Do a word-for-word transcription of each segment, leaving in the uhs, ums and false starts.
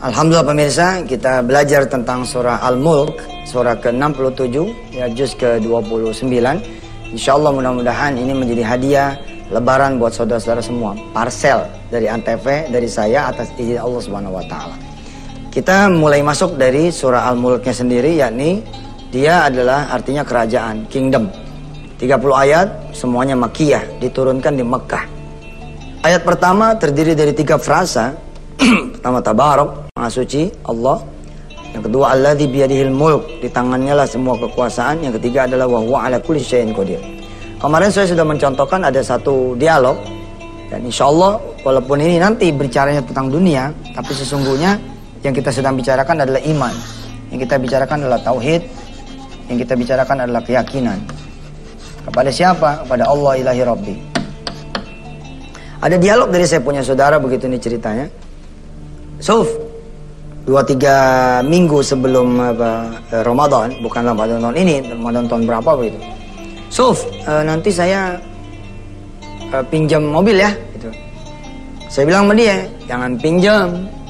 Alhamdulillah pemirsa, kita belajar tentang surah Al-Mulk, surah ke enam puluh tujuh, ya juz ke dua puluh sembilan. Insyaallah mudah-mudahan ini menjadi hadiah lebaran buat saudara-saudara semua. Parsel dari Antv, dari saya atas izin Allah Subhanahu wa taala. Kita mulai masuk dari surah Al-Mulknya sendiri, yakni dia adalah artinya kerajaan, kingdom. tiga puluh ayat, semuanya Makkiyah, diturunkan di Mekkah. Ayat pertama terdiri dari tiga frasa. Pertama tabarok, maha suci Allah. Yang kedua alladzi biyadihil mulk, di tangannya lah semua kekuasaan. Yang ketiga adalah wa huwa ala kulli syai'in qadir. Kemarin saya sudah mencontohkan ada satu dialog, dan insyaallah walaupun ini nanti bicaranya tentang dunia, tapi sesungguhnya yang kita sedang bicarakan adalah iman. Yang kita bicarakan adalah tauhid. Yang kita bicarakan adalah keyakinan. Kepada siapa? Kepada Allah ilahi Rabbi. Ada dialog dari saya punya saudara, begitu ini ceritanya. Suf, dua tiga minggu sebelum apa, Ramadan, bukan Ramadan tahun ini, Ramadan tahun berapa begitu. Suf, uh, nanti saya uh, pinjam mobil ya. Gitu. Saya bilang sama dia, jangan pinjam,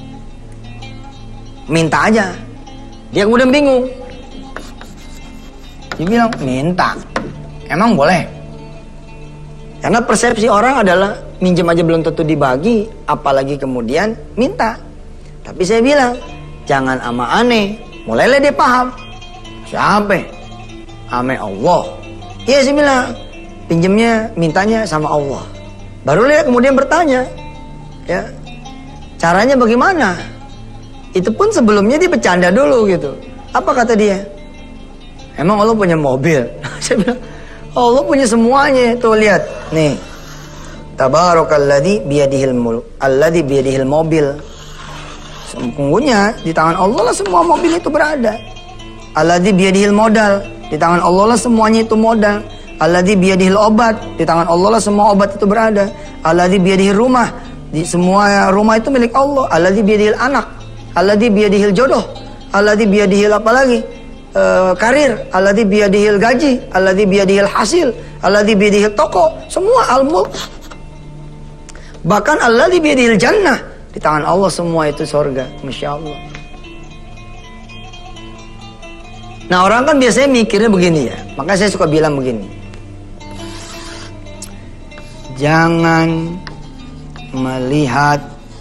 minta aja. Dia kemudian bingung. Dia bilang, minta, emang boleh? Karena persepsi orang adalah minjem aja belum tentu dibagi, apalagi kemudian minta. Tapi saya bilang, jangan ama aneh. Mulailah dia paham. Siapa? Ame Allah. Iya, saya bilang, pinjemnya, mintanya sama Allah. Baru dia kemudian bertanya, ya, caranya bagaimana? Itu pun sebelumnya dia bercanda dulu gitu. Apa kata dia? Emang Allah punya mobil? Saya bilang, Allah punya semuanya. Tuh lihat, nih. Tabarakalladzi biyadihil mulk, alladzi biyadihil mobil. Sesungguhnya di tangan Allah lah semua mobil itu berada. Alladzi biyadihil modal, di tangan Allah lah semuanya itu modal. Alladzi biyadihil obat, di tangan Allah lah semua obat itu berada. Alladzi biyadihil rumah, di semua rumah itu milik Allah. Alladzi biyadihil anak, alladzi biyadihil jodoh, alladzi biyadihil apa lagi? E, karir, alladzi biyadihil gaji, alladzi biyadihil hasil, alladzi biyadihil toko, semua al-mulk. Bahkan alladzi biyadihil jannah, di tangan Allah semua itu surga. Masya Allah. Nah orang kan biasanya mikirnya begini ya. Maka saya suka bilang begini. Jangan melihat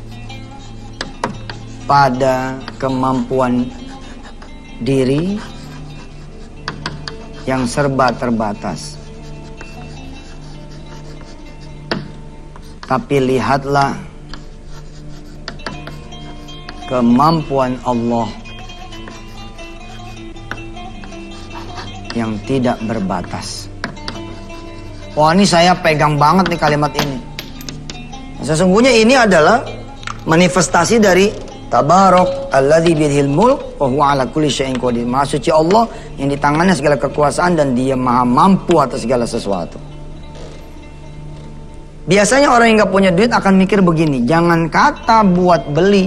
pada kemampuan diri yang serba terbatas. Tapi lihatlah kemampuan Allah yang tidak berbatas. Wah, ini saya pegang banget nih kalimat ini. Sesungguhnya ini adalah manifestasi dari Tabarok alladzi biyadihil mulk wa huwa ala kulli syai'in qadir. Maha suci Allah yang di tangannya segala kekuasaan dan dia maha mampu atas segala sesuatu. Biasanya orang yang gak punya duit akan mikir begini, jangan kata buat beli,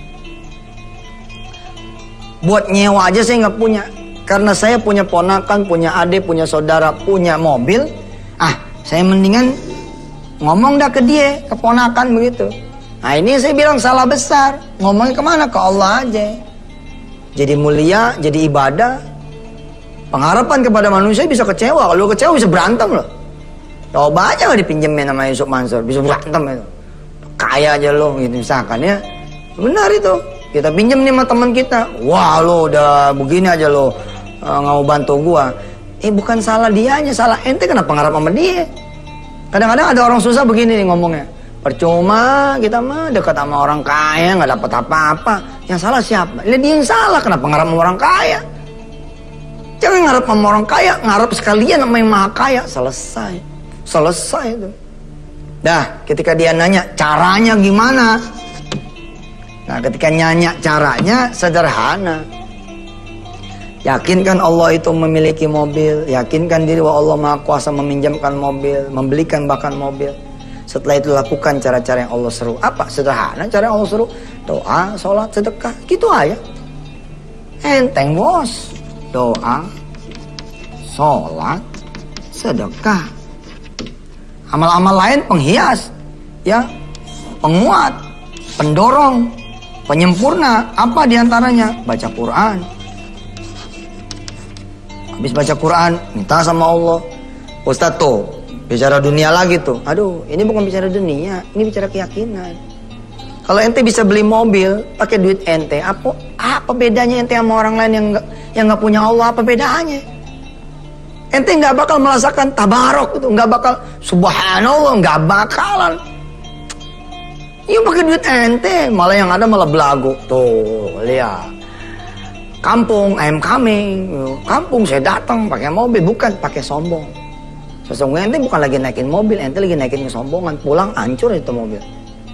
buat nyewa aja saya nggak punya. Karena saya punya ponakan, punya adik, punya saudara, punya mobil. Ah, saya mendingan ngomong dah ke dia, ke ponakan begitu. Nah ini saya bilang salah besar. Ngomongnya kemana? Ke Allah aja. Jadi mulia, jadi ibadah. Pengharapan kepada manusia bisa kecewa. Kalau kecewa bisa berantem loh. Coba aja gak dipinjemin sama Yusuf Mansur, bisa berantem itu. Kaya aja lo gitu misalkan ya. Benar itu. Kita pinjam nih sama teman kita. Wah lo udah begini aja lo, uh, nggak mau bantu gua. Eh bukan salah dianya, salah ente kenapa ngarap sama dia. Kadang-kadang ada orang susah begini nih ngomongnya. Percuma kita mah dekat sama orang kaya nggak dapat apa-apa. Yang salah siapa? Dia yang salah, kenapa ngarap sama orang kaya? Jangan ngarap sama orang kaya, ngarap sekalian sama yang maha kaya. Selesai. Selesai itu. Dah, ketika dia nanya caranya gimana? Nah, ketika nanya caranya sederhana. Yakinkan Allah itu memiliki mobil, yakinkan diri bahwa Allah Maha Kuasa meminjamkan mobil, membelikan bahkan mobil. Setelah itu lakukan cara-cara yang Allah seru. Apa? Sederhana cara yang Allah seru. Doa, sholat, sedekah, gitu aja. Enteng bos. Doa, sholat, sedekah. Amal-amal lain penghias, ya, penguat, pendorong. Penyempurna apa diantaranya? Baca Quran. Habis baca Quran, minta sama Allah. Ustadz tuh, bicara dunia lagi tuh. Aduh, ini bukan bicara dunia, ini bicara keyakinan. Kalau ente bisa beli mobil pakai duit ente, apa apa bedanya ente sama orang lain yang nggak yang nggak punya Allah? Apa bedanya? Ente nggak bakal merasakan tabarok itu, nggak bakal subhanallah, nggak bakalan. Iya pakai duit ente, malah yang ada malah belagu. Tuh, lihat. Kampung, I'm coming. Kampung saya datang pakai mobil, bukan pakai sombong. Sesungguhnya ente bukan lagi naikin mobil, ente lagi naikin kesombongan. Pulang hancur itu mobil.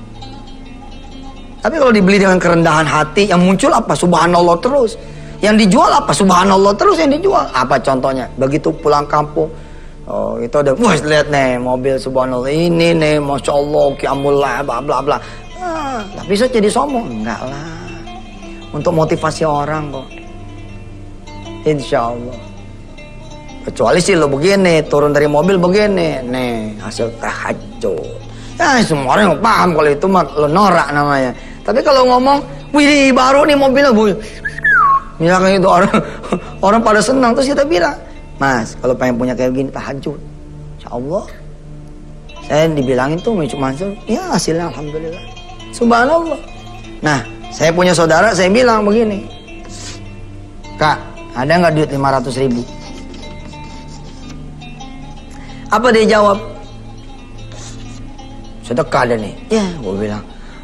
Tapi kalau dibeli dengan kerendahan hati, yang muncul apa? Subhanallah terus. Yang dijual apa? Subhanallah terus yang dijual. Apa contohnya? Begitu pulang kampung, oh itu ada, wah lihat nih mobil subhanallah ini nih, masya Allah, kiamullah, bla bla bla. Ah, tapi bisa jadi sombong? Enggak lah. Untuk motivasi orang kok. Insya Allah. Kecuali sih lo begini, turun dari mobil begini, nih hasil tahajud. Ya semua orang yang paham kalau itu mah lo norak namanya. Tapi kalau ngomong, wih baru nih mobilnya, bu. Misalkan itu orang orang pada senang, terus kita bilang, Mas, kalau pengen punya kayak gini tahajud, insya Allah. Saya dibilangin tuh cuma Mansur, ya hasilnya alhamdulillah, subhanallah. Nah, saya punya saudara, saya bilang begini, Kak, ada nggak duit lima ratus ribu? Apa dia jawab? Sedekah ada nih. Ya, gue bilang.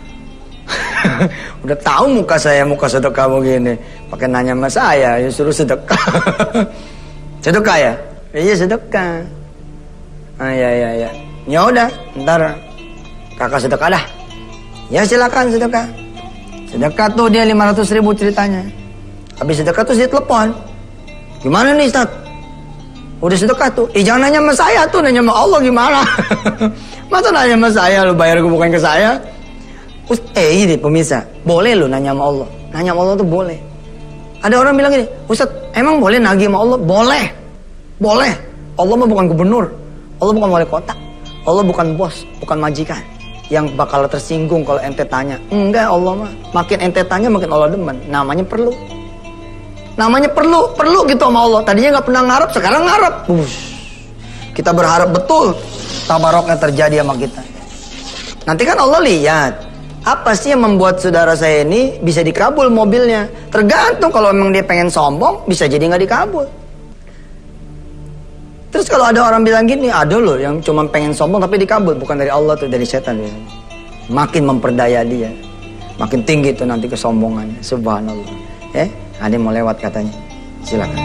Udah tahu muka saya, muka sedekah begini, pakai nanya sama saya, ya suruh sedekah. Sedekah ya? Iya sedekah. Ah ya ya ya. Ya udah, ntar kakak sedekah dah. Ya silakan sedekah. Sedekah tuh dia lima ratus ribu ceritanya. Habis sedekah tuh dia telepon. Gimana nih Ustaz? Udah sedekah tuh. Eh jangan nanya sama saya tuh, nanya sama Allah gimana? Masa nanya sama saya, lu bayar gue bukan ke saya? Eh ini pemirsa, boleh lu nanya sama Allah. Nanya sama Allah tuh boleh. Ada orang bilang gini, Ustaz, emang boleh nagih sama Allah? Boleh. Boleh. Allah mah bukan gubernur. Allah bukan wali kota. Allah bukan bos, bukan majikan yang bakal tersinggung kalau ente tanya. Enggak, Allah mah makin ente tanya makin Allah demen. Namanya perlu. Namanya perlu, perlu gitu sama Allah. Tadinya nggak pernah ngarep, sekarang ngarep. Ush. Kita berharap betul tabaroknya terjadi sama kita. Nanti kan Allah lihat, apa sih yang membuat saudara saya ini bisa dikabul mobilnya? Tergantung, kalau memang dia pengen sombong, bisa jadi nggak dikabul. Terus kalau ada orang bilang gini, ada loh yang cuma pengen sombong tapi dikabul, bukan dari Allah tuh, dari setan biasanya. Makin memperdaya dia, makin tinggi tuh nanti kesombongannya. Subhanallah. Eh, ada yang mau lewat katanya, silakan.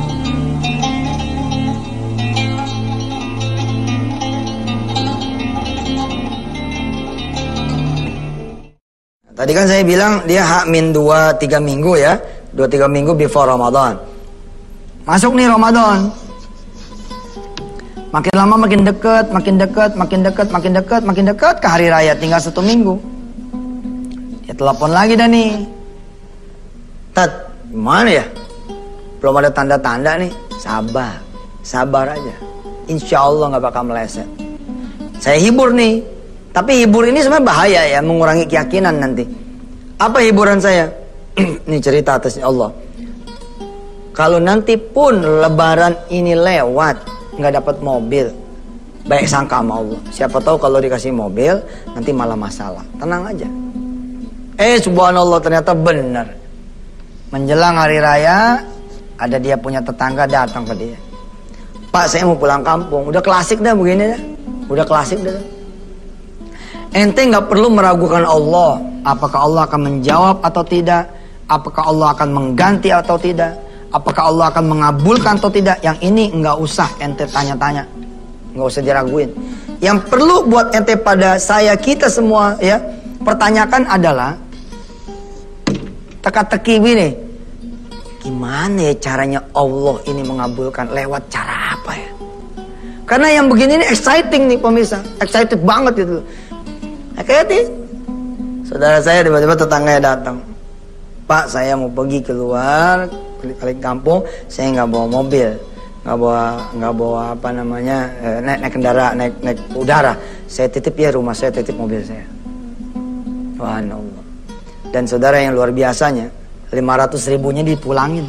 Tadi kan saya bilang dia hak min dua tiga minggu ya, dua tiga minggu before Ramadan. Masuk nih Ramadan. Makin lama makin dekat, makin dekat, makin dekat, makin dekat, makin dekat ke hari raya, tinggal satu minggu. Dia telepon lagi dah nih. Tat, gimana ya? Belum ada tanda-tanda nih. Sabar, sabar aja. Insya Allah nggak bakal meleset. Saya hibur nih. Tapi hibur ini sebenarnya bahaya ya, mengurangi keyakinan nanti. Apa hiburan saya? Ini cerita atasnya Allah. Kalau nanti pun lebaran ini lewat, nggak dapat mobil, baik sangka sama Allah. Siapa tahu kalau dikasih mobil, nanti malah masalah. Tenang aja. Eh subhanallah, ternyata benar. Menjelang hari raya, ada dia punya tetangga datang ke dia. Pak, saya mau pulang kampung. Udah klasik dah begini dah. Udah klasik dah. Ente nggak perlu meragukan Allah, apakah Allah akan menjawab atau tidak, apakah Allah akan mengganti atau tidak, apakah Allah akan mengabulkan atau tidak. Yang ini nggak usah ente tanya-tanya, nggak usah diraguin. Yang perlu buat ente pada saya kita semua ya pertanyakan adalah teka-teki ini, gimana ya caranya Allah ini mengabulkan, lewat cara apa ya? Karena yang begini ini exciting nih pemirsa, excited banget itu. Hati-hati. Saudara saya tiba-tiba tetangganya datang. Pak, saya mau pergi keluar keliling kampung, saya nggak bawa mobil, nggak bawa nggak bawa apa namanya eh, naik naik kendaraan, naik naik udara. Saya titip ya rumah saya, titip mobil saya. Subhanallah. Dan saudara yang luar biasanya, lima ratus ribunya dipulangin.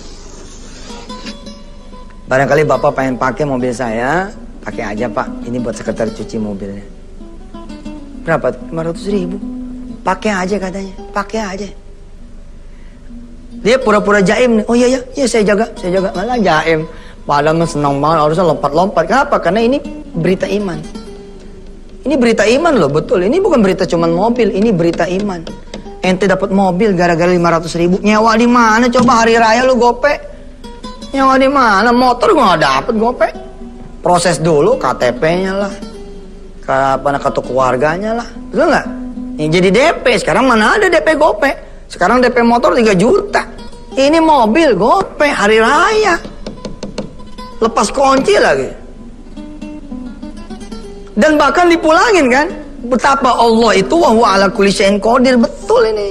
Barangkali bapak pengen pakai mobil saya, pakai aja pak, ini buat sekedar cuci mobilnya. Berapa? lima ratus ribu. Pakai aja katanya, pakai aja. Dia pura-pura jaim nih. Oh iya iya, iya saya jaga, saya jaga. Malah jaim. Padahal senang banget, harusnya lompat-lompat. Kenapa? Karena ini berita iman. Ini berita iman loh, betul. Ini bukan berita cuman mobil, ini berita iman. Ente dapat mobil gara-gara lima ratus ribu. Nyewa di mana? Coba hari raya lu gope. Nyewa di mana? Motor gua nggak dapet gope. Proses dulu K T P-nya lah. Karena kartu keluarganya lah. Betul nggak? Ini jadi D P. Sekarang mana ada D P gope? Sekarang D P motor tiga juta. Ini mobil gope hari raya. Lepas kunci lagi. Dan bahkan dipulangin kan. Betapa Allah itu wa huwa ala kulli syai'in qadir. Betul ini.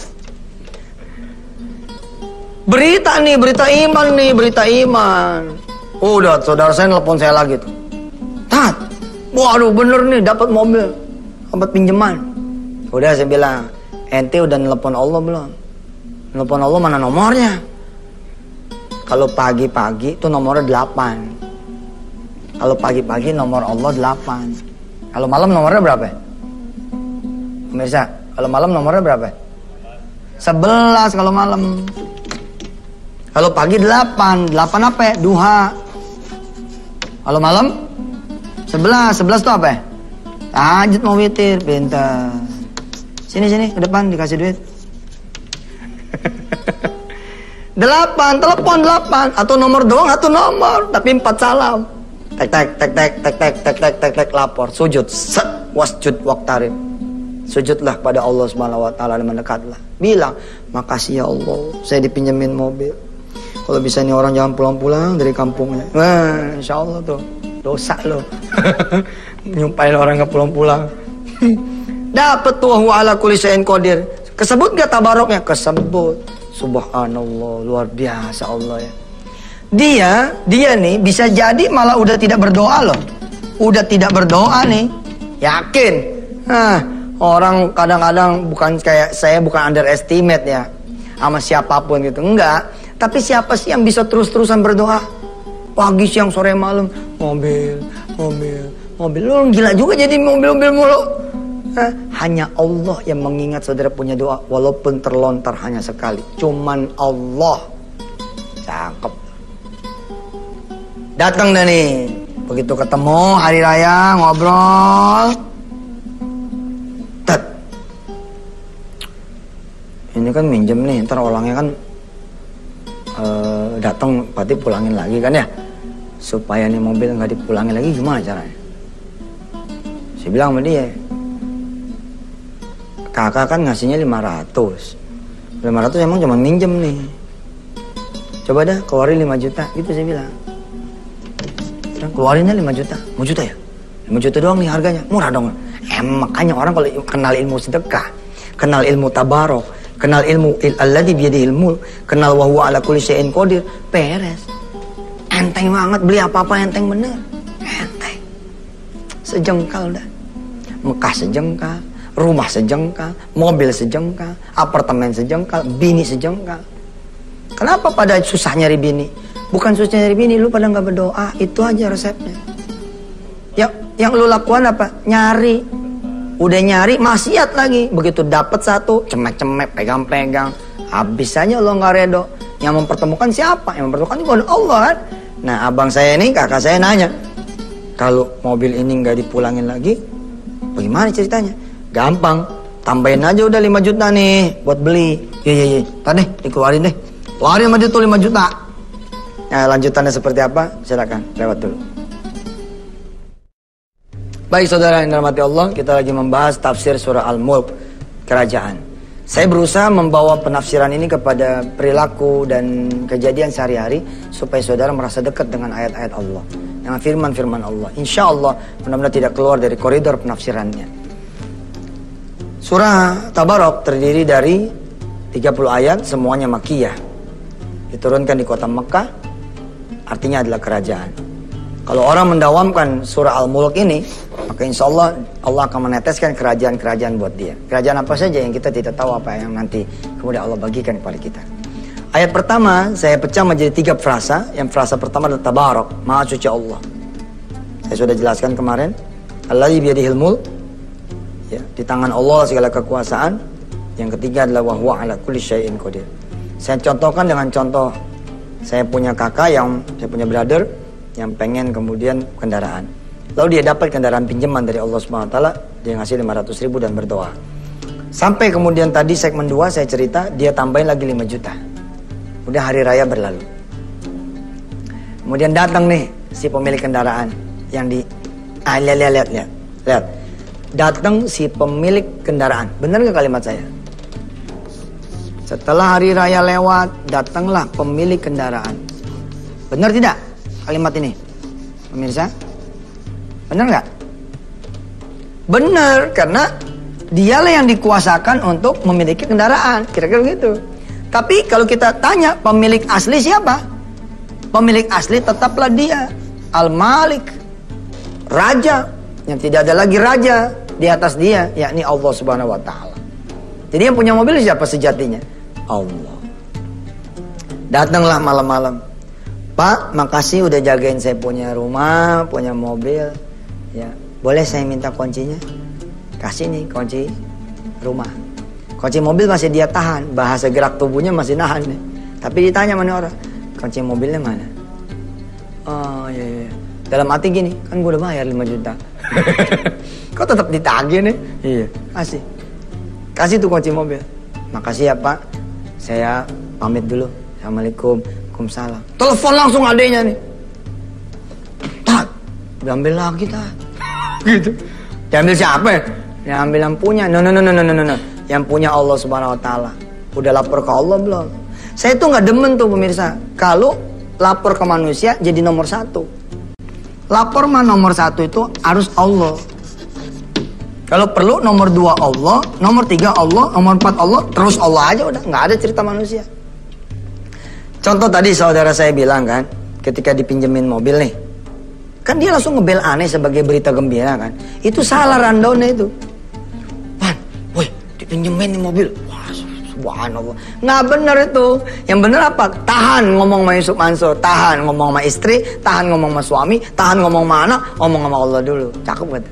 Berita nih, berita iman nih, berita iman. Udah, saudara saya nelpon saya lagi tuh. Tat, waduh bener nih dapat mobil, dapat pinjaman. Udah saya bilang, ente udah nelpon Allah belum? Nelpon Allah mana nomornya? Kalau pagi-pagi itu nomornya delapan. Kalau pagi-pagi nomor Allah delapan. Kalau malam nomornya berapa? Pemirsa, kalau malam nomornya berapa? sebelas kalau malam. Kalau pagi delapan. delapan apa ya? Duha. Kalau malam sebelas. sebelas itu apa ya? Tahajud mau witir. Pintar. Sini-sini ke depan dikasih duit. Delapan, telepon delapan. Atau nomor doang, atau nomor. Tapi empat salam. Tek tek tek tek tek tek tek tek tek tek lapor. Sujud. Set wasjud waqtarib. Sujudlah pada Allah Subhanahu wa taala dan mendekatlah. Bilang, "Makasih ya Allah, saya dipinjemin mobil. Kalau bisa nih orang jangan pulang-pulang dari kampungnya." Wah, insyaallah tuh. Dosa lo. Nyumpain orang enggak pulang-pulang. Dapat tuh wa ala kulli syai'in qadir. Kesebut gak tabaroknya? Kesebut. Subhanallah, luar biasa Allah ya. Dia, dia nih bisa jadi malah udah tidak berdoa loh. Udah tidak berdoa nih. Yakin. Nah, orang kadang-kadang bukan kayak saya, bukan underestimate ya sama siapapun gitu. Enggak. Tapi siapa sih yang bisa terus-terusan berdoa? Pagi, siang, sore, malam. Mobil, mobil, mobil. Lu gila juga jadi mobil-mobil mulu. Hah? Hanya Allah yang mengingat saudara punya doa. Walaupun terlontar hanya sekali. Cuman Allah. Cakep. Datang dah nih. Begitu ketemu hari raya ngobrol. Tet. Ini kan minjem nih. Ntar orangnya kan uh, datang berarti pulangin lagi kan ya. Supaya nih mobil nggak dipulangin lagi gimana caranya? Saya bilang sama dia, kakak kan ngasihnya lima ratus. lima ratus emang cuma minjem nih. Coba dah keluarin lima juta. Gitu saya bilang. Keluarinnya lima juta. lima juta ya? lima juta doang nih harganya. Murah dong. Eh, makanya orang kalau kenal ilmu sedekah, kenal ilmu tabarok, kenal ilmu il alladzi biyadihil mulk, kenal wa huwa ala kulli syai'in qadir, beres. Enteng banget, beli apa-apa enteng bener. Enteng. Sejengkal dah. Mekah sejengkal, rumah sejengkal, mobil sejengkal, apartemen sejengkal, bini sejengkal. Kenapa pada susah nyari bini? Bukan susah nyari bini, lu pada nggak berdoa. Itu aja resepnya. Ya, yang lu lakukan apa? Nyari. Udah nyari, maksiat lagi. Begitu dapat satu, cemek-cemek, pegang-pegang. Habis aja lo nggak redo. Yang mempertemukan siapa? Yang mempertemukan itu Allah kan? Nah, abang saya ini, kakak saya nanya, kalau mobil ini nggak dipulangin lagi, bagaimana ceritanya? Gampang, tambahin aja udah lima juta nih buat beli. Iya iya iya, tadi dikeluarin deh. Keluarin sama dia tuh lima juta. Nah, lanjutannya seperti apa? Silakan lewat dulu. Baik saudara yang dirahmati Allah, kita lagi membahas tafsir surah Al-Mulk, kerajaan. Saya berusaha membawa penafsiran ini kepada perilaku dan kejadian sehari-hari supaya saudara merasa dekat dengan ayat-ayat Allah, dengan firman-firman Allah. Insya Allah benar-benar tidak keluar dari koridor penafsirannya. Surah Tabarok terdiri dari tiga puluh ayat, semuanya Makkiyah. Diturunkan di kota Mekah, artinya adalah kerajaan. Kalau orang mendawamkan surah Al-Mulk ini, maka insya Allah Allah akan meneteskan kerajaan-kerajaan buat dia. Kerajaan apa saja yang kita tidak tahu apa yang nanti kemudian Allah bagikan kepada kita. Ayat pertama saya pecah menjadi tiga frasa. Yang frasa pertama adalah tabarak, maha suci Allah. Saya sudah jelaskan kemarin. Alladzi biyadihil mulk, ya, di tangan Allah segala kekuasaan. Yang ketiga adalah wa huwa ala kulli syai'in qadir. Saya contohkan dengan contoh, saya punya kakak yang, saya punya brother yang pengen kemudian kendaraan. Lalu dia dapat kendaraan pinjaman dari Allah subhanahu wa taala, dia ngasih lima ratus ribu dan berdoa. Sampai kemudian tadi segmen dua saya cerita, dia tambahin lagi lima juta. Udah hari raya berlalu. Kemudian datang nih si pemilik kendaraan yang di, ah lihat lihat lihat lihat. lihat. Datang si pemilik kendaraan. Benar nggak kalimat saya? Setelah hari raya lewat, datanglah pemilik kendaraan. Benar tidak kalimat ini, pemirsa? Benar nggak? Benar, karena dialah yang dikuasakan untuk memiliki kendaraan. Kira-kira gitu. Tapi kalau kita tanya pemilik asli siapa? Pemilik asli tetaplah dia, Al-Malik, Raja, yang tidak ada lagi raja di atas dia, yakni Allah subhanahu wa ta'ala. Jadi yang punya mobil siapa sejatinya? Allah. Datanglah malam-malam. Pak, makasih udah jagain saya punya rumah, punya mobil. Ya, boleh saya minta kuncinya? Kasih nih kunci rumah. Kunci mobil masih dia tahan, bahasa gerak tubuhnya masih nahan nih. Tapi ditanya mana orang, kunci mobilnya mana? Oh iya iya. Dalam hati gini, kan gue udah bayar lima juta. Kok tetap ditagih nih? Iya, kasih. Kasih tuh kunci mobil. Makasih ya Pak, saya pamit dulu. Assalamualaikum, waalaikumsalam. Telepon langsung adenya nih. Tak, diambil lagi tak. Gitu. Diambil siapa ya? Diambil yang punya. No, no, no, no, no, no, no. Yang punya Allah subhanahu wa ta'ala. Udah lapor ke Allah belum? Saya tuh gak demen tuh pemirsa, kalau lapor ke manusia jadi nomor satu. Lapor mah nomor satu itu harus Allah. Kalau perlu nomor dua Allah, nomor tiga Allah, nomor empat Allah, terus Allah aja udah, nggak ada cerita manusia. Contoh tadi saudara saya bilang kan, ketika dipinjemin mobil nih, kan dia langsung ngebel aneh sebagai berita gembira kan. Itu salah rundownnya itu. Pan, woi dipinjemin nih mobil, wah subhanallah, nggak bener itu. Yang bener apa? Tahan ngomong sama Yusuf Mansur, tahan ngomong sama istri, tahan ngomong sama suami, tahan ngomong sama anak, ngomong sama Allah dulu. Cakep kan?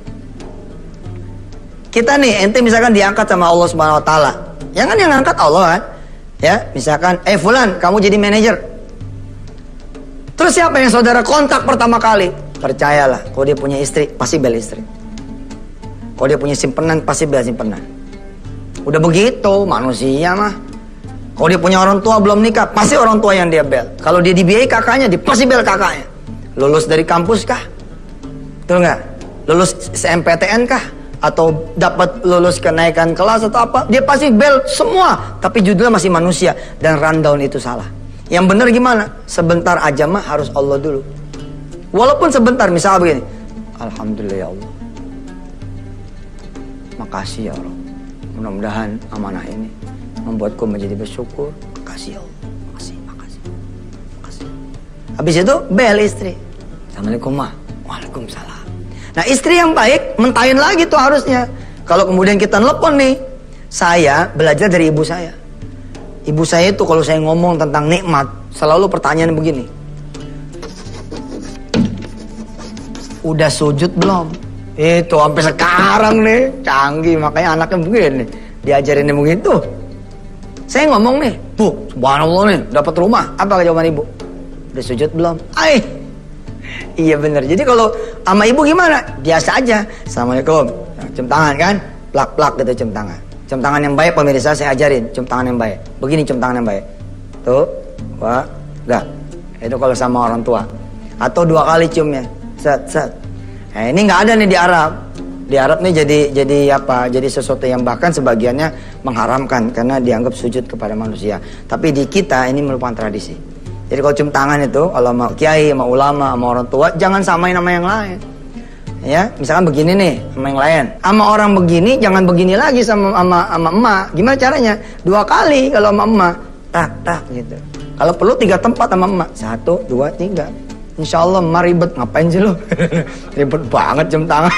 Kita nih, ente misalkan diangkat sama Allah subhanahu wa ta'ala. Yang kan yang angkat Allah kan. Ya, misalkan, eh Fulan, kamu jadi manajer. Terus siapa yang saudara kontak pertama kali? Percayalah, kalau dia punya istri, pasti bel istri. Kalau dia punya simpenan, pasti bel simpenan. Udah begitu, manusia mah. Kalau dia punya orang tua belum nikah, pasti orang tua yang dia bel. Kalau dia dibiayai kakaknya, dia pasti bel kakaknya. Lulus dari kampus kah? Betul nggak? Lulus S M P T N kah? Atau dapat lulus kenaikan kelas atau apa, dia pasti bel semua, tapi judulnya masih manusia. Dan rundown itu salah. Yang benar gimana? Sebentar aja mah harus Allah dulu. Walaupun sebentar, misalnya begini, alhamdulillah ya Allah, makasih ya Allah, mudah-mudahan amanah ini membuatku menjadi bersyukur. Makasih ya Allah, makasih, makasih, makasih. Habis itu bel istri, assalamualaikum ma, waalaikumsalam. Nah istri yang baik mentahin lagi tuh harusnya. Kalau kemudian kita nelpon nih, saya belajar dari ibu saya. Ibu saya itu kalau saya ngomong tentang nikmat, selalu pertanyaan begini, udah sujud belum? Itu sampai sekarang nih, canggih, makanya anaknya begini, diajarinnya begitu. Saya ngomong nih, Bu, subhanallah nih, dapat rumah. Apa jawaban ibu? Udah sujud belum? Ay, iya bener. Jadi kalau sama ibu gimana? Biasa aja. Assalamualaikum. Nah, cium tangan kan? Plak-plak gitu cium tangan. Cium tangan yang baik pemirsa saya ajarin. Cium tangan yang baik. Begini cium tangan yang baik. Tuh, wah, enggak. Itu kalau sama orang tua. Atau dua kali ciumnya. Set, set. Nah, ini nggak ada nih di Arab. Di Arab nih jadi jadi apa? Jadi sesuatu yang bahkan sebagiannya mengharamkan karena dianggap sujud kepada manusia. Tapi di kita ini merupakan tradisi. Jadi kalau cium tangan itu, kalau mau kiai, sama ulama, sama orang tua, jangan samain sama yang lain. Ya, misalkan begini nih, sama yang lain. Sama orang begini, jangan begini lagi sama sama, sama emak. Gimana caranya? Dua kali kalau sama emak, tak tak gitu. Kalau perlu tiga tempat sama emak, satu, dua, tiga. Insya Allah mah ribet, ngapain sih lu? Ribet banget cium tangan.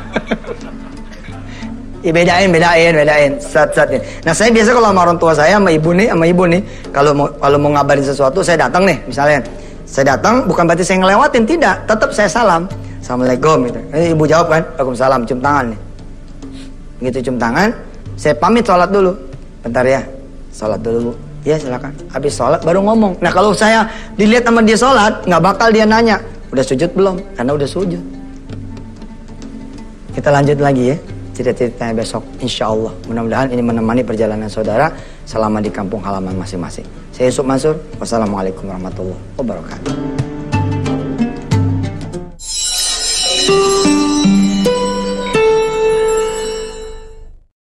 Ya bedain, bedain, bedain. Sat-sat. Nah saya biasa kalau sama orang tua saya, sama ibu nih, sama ibu nih, kalau mau kalau mau ngabarin sesuatu, saya datang nih, misalnya, saya datang bukan berarti saya ngelewatin, tidak, tetap saya salam, assalamualaikum. Gitu. Ini ibu jawab kan, waalaikumsalam, cium tangan nih. Begitu cium tangan, saya pamit sholat dulu. Bentar ya, sholat dulu bu. Ya silakan. Habis sholat baru ngomong. Nah kalau saya dilihat sama dia sholat, nggak bakal dia nanya, udah sujud belum? Karena udah sujud. Kita lanjut lagi ya. Cerita-ceritanya besok insya Allah. Mudah-mudahan ini menemani perjalanan saudara selama di kampung halaman masing-masing. Saya Yusuf Mansur. Wassalamualaikum warahmatullahi wabarakatuh.